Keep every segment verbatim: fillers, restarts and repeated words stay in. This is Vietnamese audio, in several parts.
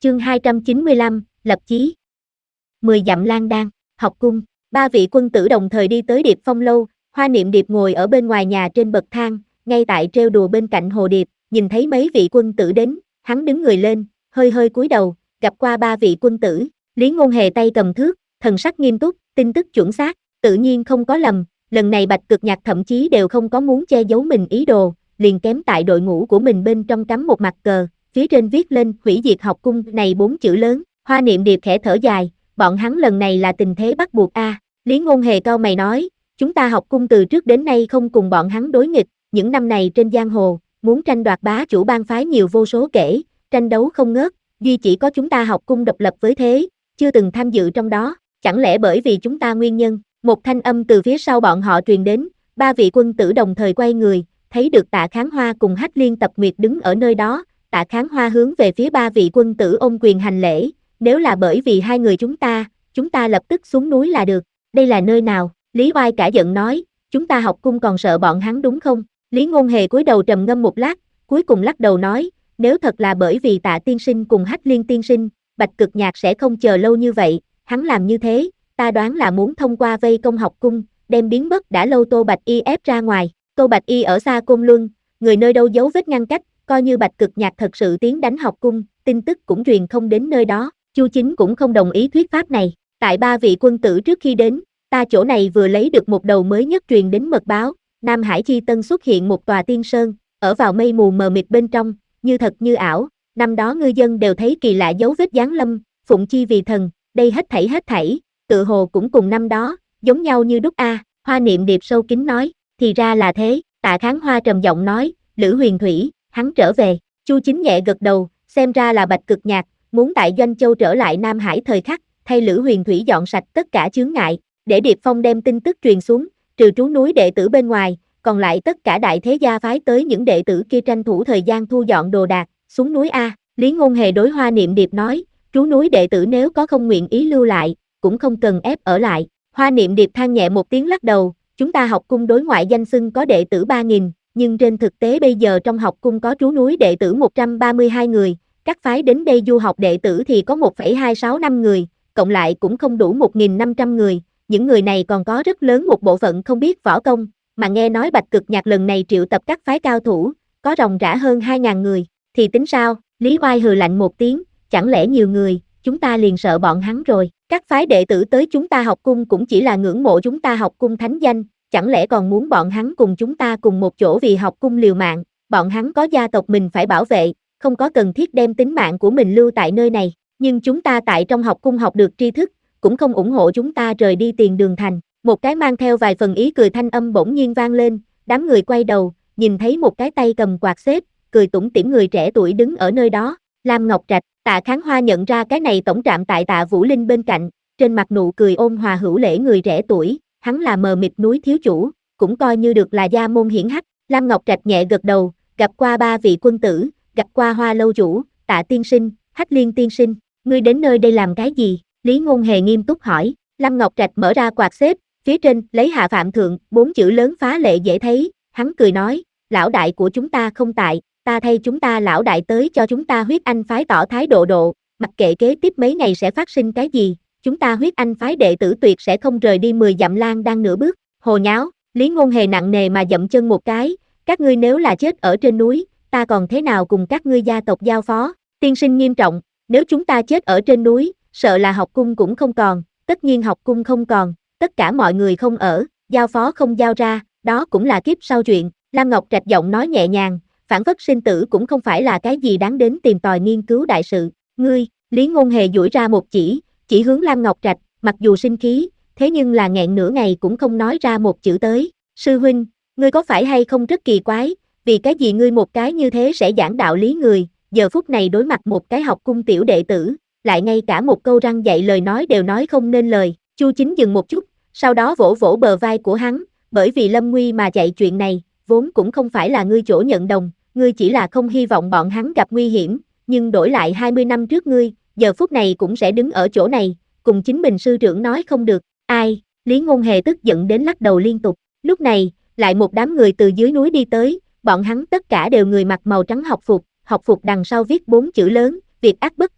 Chương hai trăm chín mươi lăm, lập chí. Mười dặm lang đan, học cung. Ba vị quân tử đồng thời đi tới Điệp Phong lâu, Hoa Niệm Điệp ngồi ở bên ngoài nhà trên bậc thang, ngay tại trêu đùa bên cạnh Hồ Điệp, nhìn thấy mấy vị quân tử đến, hắn đứng người lên, hơi hơi cúi đầu, gặp qua ba vị quân tử, Lý Ngôn Hề tay cầm thước, thần sắc nghiêm túc, tin tức chuẩn xác, tự nhiên không có lầm, lần này Bạch Cực Nhạc thậm chí đều không có muốn che giấu mình ý đồ, liền kém tại đội ngũ của mình bên trong cắm một mặt cờ, phía trên viết lên hủy diệt học cung này bốn chữ lớn. Hoa Niệm Điệp khẽ thở dài, bọn hắn lần này là tình thế bắt buộc a. À. Lý Ngôn Hề cau mày nói, chúng ta học cung từ trước đến nay không cùng bọn hắn đối nghịch, những năm này trên giang hồ, muốn tranh đoạt bá chủ bang phái nhiều vô số kể, tranh đấu không ngớt, duy chỉ có chúng ta học cung độc lập với thế, chưa từng tham dự trong đó, chẳng lẽ bởi vì chúng ta nguyên nhân? Một thanh âm từ phía sau bọn họ truyền đến, ba vị quân tử đồng thời quay người, thấy được Tạ Kháng Hoa cùng Hách Liên Tập Nguyệt đứng ở nơi đó, Tạ Kháng Hoa hướng về phía ba vị quân tử ôm quyền hành lễ, nếu là bởi vì hai người chúng ta, chúng ta lập tức xuống núi là được, đây là nơi nào? Lý Oai cả giận nói, chúng ta học cung còn sợ bọn hắn đúng không? Lý Ngôn Hề cúi đầu trầm ngâm một lát, cuối cùng lắc đầu nói, nếu thật là bởi vì Tạ tiên sinh cùng Hách Liên tiên sinh, Bạch Cực Nhạc sẽ không chờ lâu như vậy, hắn làm như thế, ta đoán là muốn thông qua vây công học cung, đem biến mất đã lâu Tô Bạch Y ép ra ngoài. Tô Bạch Y ở xa Côn Luân, người nơi đâu giấu vết ngăn cách, coi như Bạch Cực Nhạc thật sự tiến đánh học cung, tin tức cũng truyền không đến nơi đó. Chu Chính cũng không đồng ý thuyết pháp này. Tại ba vị quân tử trước khi đến, ta chỗ này vừa lấy được một đầu mới nhất truyền đến mật báo, Nam Hải Chi Tân xuất hiện một tòa tiên sơn, ở vào mây mù mờ mịt bên trong, như thật như ảo. Năm đó ngư dân đều thấy kỳ lạ dấu vết giáng lâm, phụng chi vì thần, đây hết thảy hết thảy, tự hồ cũng cùng năm đó, giống nhau như đúc a. À. Hoa Niệm Điệp sâu kín nói, thì ra là thế. Tạ Kháng Hoa trầm giọng nói, Lữ Huyền Thủy, hắn trở về. Chu Chính nhẹ gật đầu, xem ra là Bạch Cực Nhạc, muốn tại Doanh Châu trở lại Nam Hải thời khắc, thay Lữ Huyền Thủy dọn sạch tất cả chướng ngại, để Điệp Phong đem tin tức truyền xuống, trừ trú núi đệ tử bên ngoài, còn lại tất cả đại thế gia phái tới những đệ tử kia tranh thủ thời gian thu dọn đồ đạc, xuống núi a. Lý Ngôn Hề đối Hoa Niệm Điệp nói, trú núi đệ tử nếu có không nguyện ý lưu lại, cũng không cần ép ở lại. Hoa Niệm Điệp than nhẹ một tiếng lắc đầu, chúng ta học cung đối ngoại danh xưng có đệ tử ba nghìn, nhưng trên thực tế bây giờ trong học cung có trú núi đệ tử một trăm ba mươi hai người, các phái đến đây du học đệ tử thì có một phẩy hai sáu năm người, cộng lại cũng không đủ một nghìn năm trăm người, những người này còn có rất lớn một bộ phận không biết võ công, mà nghe nói Bạch Cực Nhạc lần này triệu tập các phái cao thủ, có ròng rã hơn hai nghìn người, thì tính sao? Lý Oai hừ lạnh một tiếng, chẳng lẽ nhiều người, chúng ta liền sợ bọn hắn rồi, các phái đệ tử tới chúng ta học cung cũng chỉ là ngưỡng mộ chúng ta học cung thánh danh, chẳng lẽ còn muốn bọn hắn cùng chúng ta cùng một chỗ vì học cung liều mạng, bọn hắn có gia tộc mình phải bảo vệ, không có cần thiết đem tính mạng của mình lưu tại nơi này, nhưng chúng ta tại trong học cung học được tri thức, cũng không ủng hộ chúng ta rời đi tiền đường thành. Một cái mang theo vài phần ý cười thanh âm bỗng nhiên vang lên, đám người quay đầu, nhìn thấy một cái tay cầm quạt xếp, cười tủm tỉm người trẻ tuổi đứng ở nơi đó, Lam Ngọc Trạch. Tạ Kháng Hoa nhận ra cái này tổng trạm tại Tạ Vũ Linh bên cạnh, trên mặt nụ cười ôn hòa hữu lễ người trẻ tuổi, hắn là mờ mịt núi thiếu chủ, cũng coi như được là gia môn hiển hách. Lam Ngọc Trạch nhẹ gật đầu, gặp qua ba vị quân tử, gặp qua Hoa lâu chủ, Tạ tiên sinh, Hách Liên tiên sinh, ngươi đến nơi đây làm cái gì? Lý Ngôn Hề nghiêm túc hỏi. Lam Ngọc Trạch mở ra quạt xếp, phía trên lấy hạ phạm thượng, bốn chữ lớn phá lệ dễ thấy, hắn cười nói, lão đại của chúng ta không tại, ta thay chúng ta lão đại tới cho chúng ta huyết anh phái tỏ thái độ độ, mặc kệ kế tiếp mấy ngày sẽ phát sinh cái gì, chúng ta huyết anh phái đệ tử tuyệt sẽ không rời đi mười dặm lang đang nửa bước. Hồ nháo. Lý Ngôn Hề nặng nề mà dậm chân một cái, các ngươi nếu là chết ở trên núi, ta còn thế nào cùng các ngươi gia tộc giao phó? Tiên sinh nghiêm trọng, nếu chúng ta chết ở trên núi, sợ là học cung cũng không còn, tất nhiên học cung không còn, tất cả mọi người không ở, giao phó không giao ra, đó cũng là kiếp sau chuyện. Lam Ngọc Trạch giọng nói nhẹ nhàng, phản phất sinh tử cũng không phải là cái gì đáng đến tìm tòi nghiên cứu đại sự. Ngươi, Lý Ngôn Hề duỗi ra một chỉ, chỉ hướng Lam Ngọc Trạch, mặc dù sinh khí, thế nhưng là nghẹn nửa ngày cũng không nói ra một chữ tới. Sư huynh, ngươi có phải hay không rất kỳ quái, vì cái gì ngươi một cái như thế sẽ giảng đạo lý người, giờ phút này đối mặt một cái học cung tiểu đệ tử, lại ngay cả một câu răng dạy lời nói đều nói không nên lời. Chu Chính dừng một chút, sau đó vỗ vỗ bờ vai của hắn, bởi vì lâm nguy mà dạy chuyện này, vốn cũng không phải là ngươi chỗ nhận đồng, ngươi chỉ là không hy vọng bọn hắn gặp nguy hiểm, nhưng đổi lại hai mươi năm trước ngươi, giờ phút này cũng sẽ đứng ở chỗ này, cùng chính mình sư trưởng nói không được, ai? Lý Ngôn Hề tức giận đến lắc đầu liên tục. Lúc này, lại một đám người từ dưới núi đi tới, bọn hắn tất cả đều người mặc màu trắng học phục, học phục đằng sau viết bốn chữ lớn, việc ác bất tận,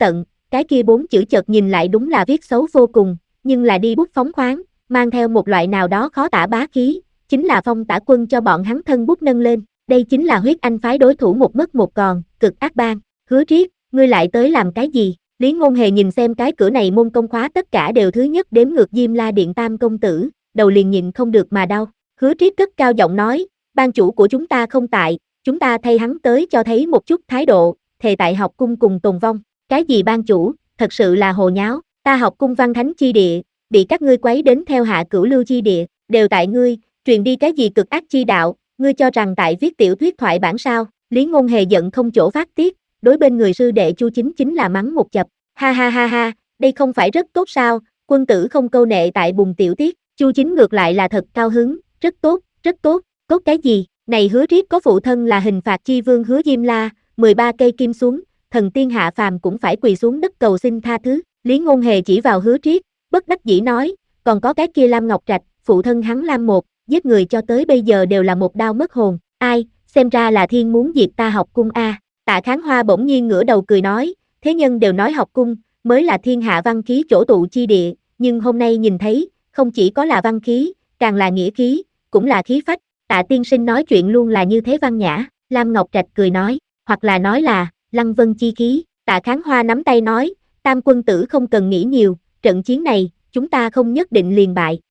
cái kia bốn chữ chợt nhìn lại đúng là viết xấu vô cùng, nhưng là đi bút phóng khoáng, mang theo một loại nào đó khó tả bá khí, chính là Phong Tả Quân cho bọn hắn thân bút nâng lên, đây chính là huyết anh phái đối thủ một mất một còn, cực ác bang. Hứa Triết, ngươi lại tới làm cái gì? Lý Ngôn Hề nhìn xem cái cửa này môn công khóa tất cả đều thứ nhất đếm ngược Diêm La Điện Tam công tử, đầu liền nhịn không được mà đau. Hứa Triết cất cao giọng nói, ban chủ của chúng ta không tại, chúng ta thay hắn tới cho thấy một chút thái độ, thề tại học cung cùng tồn vong. Cái gì ban chủ, thật sự là hồ nháo, ta học cung văn thánh chi địa, bị các ngươi quấy đến theo hạ cửu lưu chi địa, đều tại ngươi, truyền đi cái gì cực ác chi đạo, ngươi cho rằng tại viết tiểu thuyết thoại bản sao? Lý Ngôn Hề giận không chỗ phát tiết, đối bên người sư đệ Chu Chính chính là mắng một chập, ha ha ha ha, đây không phải rất tốt sao, quân tử không câu nệ tại bùng tiểu tiết, Chu Chính ngược lại là thật cao hứng, rất tốt, rất tốt, tốt cái gì, này Hứa Triết có phụ thân là hình phạt chi vương Hứa Diêm La, mười ba cây kim xuống, thần tiên hạ phàm cũng phải quỳ xuống đất cầu xin tha thứ, Lý Ngôn Hề chỉ vào Hứa Triết, bất đắc dĩ nói, còn có cái kia Lam Ngọc Trạch, phụ thân hắn Lam một, giết người cho tới bây giờ đều là một đao mất hồn, ai, xem ra là thiên muốn diệt ta học cung a. Tạ Kháng Hoa bỗng nhiên ngửa đầu cười nói, thế nhân đều nói học cung, mới là thiên hạ văn khí chỗ tụ chi địa, nhưng hôm nay nhìn thấy, không chỉ có là văn khí, càng là nghĩa khí, cũng là khí phách, Tạ tiên sinh nói chuyện luôn là như thế văn nhã, Lam Ngọc Trạch cười nói, hoặc là nói là, lăng vân chi khí, Tạ Kháng Hoa nắm tay nói, Tam quân tử không cần nghĩ nhiều, trận chiến này, chúng ta không nhất định liền bại,